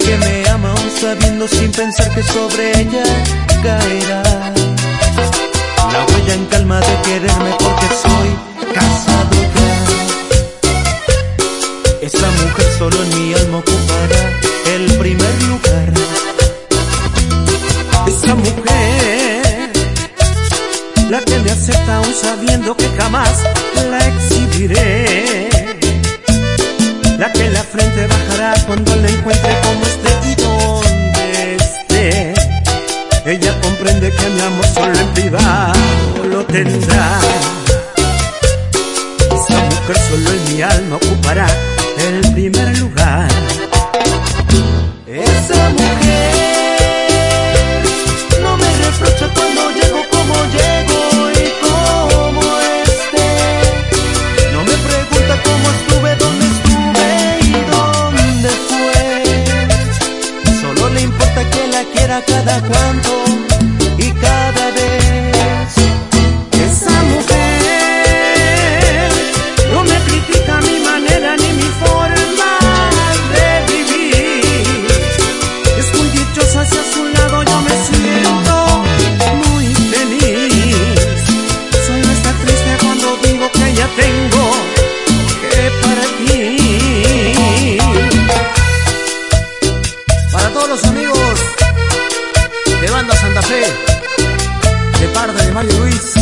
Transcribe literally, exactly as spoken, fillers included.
que me ama aún sabiendo sin pensar que sobre ella caerá la huella en calma de quererme porque soy casado ya. Esa mujer solo en mi alma ocupará el primer lugar. Esa mujer, la que me acepta aún sabiendo que jamás la exhibiré, la que la frente bajará cuando la encuentre como esté y donde esté. Ella comprende que mi amor solo en privado lo tendrá. Esa mujer solo en mi alma ocupará el primer lugar. Esa mujer no me reprocha cuando llego como llego y como esté. No me pregunta cómo estuve, dónde estuve y dónde fue. Solo le importa que la quiera cada cuanto y cada vez. Esa mujer no me critica mi manera ni mi forma de vivir. Es muy dichosa, hacia su lado yo me siento muy feliz. Solo está triste cuando digo que ya tengo que partir. Para todos los amigos de Banda Santa Fe, de parte de Mario Luis,